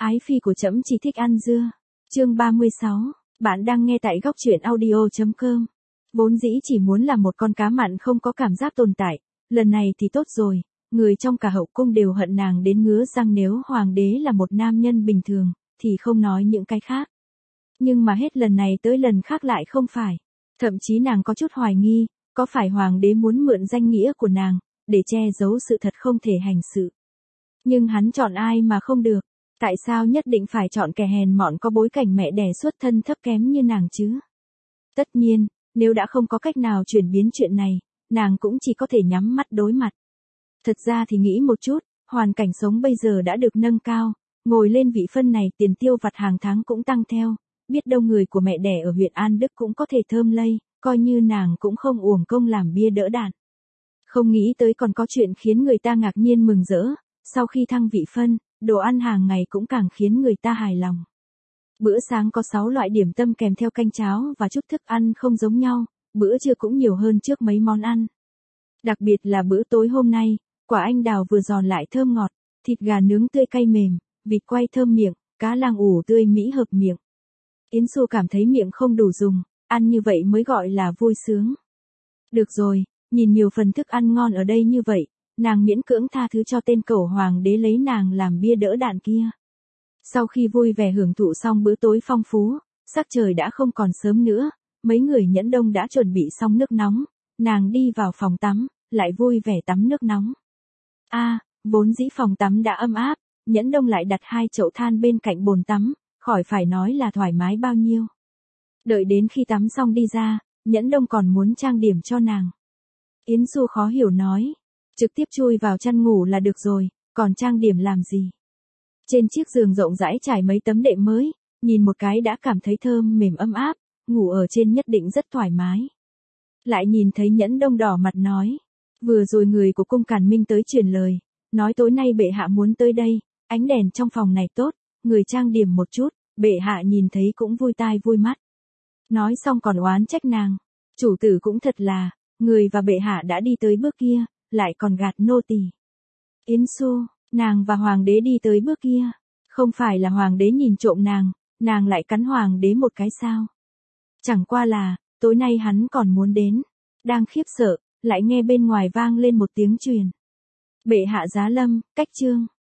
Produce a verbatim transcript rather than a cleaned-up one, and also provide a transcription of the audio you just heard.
Ái phi của trẫm chỉ thích ăn dưa. Chương ba mươi sáu, bạn đang nghe tại góc truyện audio chấm com. Vốn dĩ chỉ muốn là một con cá mặn không có cảm giác tồn tại, lần này thì tốt rồi, người trong cả hậu cung đều hận nàng đến ngứa răng, nếu hoàng đế là một nam nhân bình thường, thì không nói những cái khác. Nhưng mà hết lần này tới lần khác lại không phải. Thậm chí nàng có chút hoài nghi, có phải hoàng đế muốn mượn danh nghĩa của nàng, để che giấu sự thật không thể hành sự. Nhưng hắn chọn ai mà không được, tại sao nhất định phải chọn kẻ hèn mọn có bối cảnh mẹ đẻ xuất thân thấp kém như nàng chứ? Tất nhiên, nếu đã không có cách nào chuyển biến chuyện này, nàng cũng chỉ có thể nhắm mắt đối mặt. Thật ra thì nghĩ một chút, hoàn cảnh sống bây giờ đã được nâng cao, ngồi lên vị phân này tiền tiêu vặt hàng tháng cũng tăng theo, biết đâu người của mẹ đẻ ở huyện An Đức cũng có thể thơm lây, coi như nàng cũng không uổng công làm bia đỡ đạn. Không nghĩ tới còn có chuyện khiến người ta ngạc nhiên mừng rỡ, sau khi thăng vị phân, đồ ăn hàng ngày cũng càng khiến người ta hài lòng. Bữa sáng có sáu loại điểm tâm kèm theo canh cháo và chút thức ăn không giống nhau, bữa trưa cũng nhiều hơn trước mấy món ăn. Đặc biệt là bữa tối hôm nay, quả anh đào vừa giòn lại thơm ngọt, thịt gà nướng tươi cay mềm, vịt quay thơm miệng, cá lang ủ tươi mỹ hợp miệng. Yến Xu cảm thấy miệng không đủ dùng, ăn như vậy mới gọi là vui sướng. Được rồi, nhìn nhiều phần thức ăn ngon ở đây như vậy, nàng miễn cưỡng tha thứ cho tên cẩu hoàng đế lấy nàng làm bia đỡ đạn kia. Sau khi vui vẻ hưởng thụ xong bữa tối phong phú, sắc trời đã không còn sớm nữa, mấy người Nhẫn Đông đã chuẩn bị xong nước nóng, nàng đi vào phòng tắm, lại vui vẻ tắm nước nóng. A, à, vốn dĩ phòng tắm đã ấm áp, Nhẫn Đông lại đặt hai chậu than bên cạnh bồn tắm, khỏi phải nói là thoải mái bao nhiêu. Đợi đến khi tắm xong đi ra, Nhẫn Đông còn muốn trang điểm cho nàng. Yến Xu khó hiểu nói, trực tiếp chui vào chăn ngủ là được rồi, còn trang điểm làm gì? Trên chiếc giường rộng rãi trải mấy tấm đệm mới, nhìn một cái đã cảm thấy thơm mềm ấm áp, ngủ ở trên nhất định rất thoải mái. Lại nhìn thấy Nhẫn Đông đỏ mặt nói, vừa rồi người của cung Càn Minh tới truyền lời, nói tối nay bệ hạ muốn tới đây, ánh đèn trong phòng này tốt, người trang điểm một chút, bệ hạ nhìn thấy cũng vui tai vui mắt. Nói xong còn oán trách nàng, chủ tử cũng thật là, người và bệ hạ đã đi tới bước kia, lại còn gạt nô tỳ. Yến Xu, nàng và hoàng đế đi tới bước kia, không phải là hoàng đế nhìn trộm nàng, nàng lại cắn hoàng đế một cái sao? Chẳng qua là, tối nay hắn còn muốn đến. Đang khiếp sợ, lại nghe bên ngoài vang lên một tiếng truyền. Bệ hạ giá lâm, cách trương.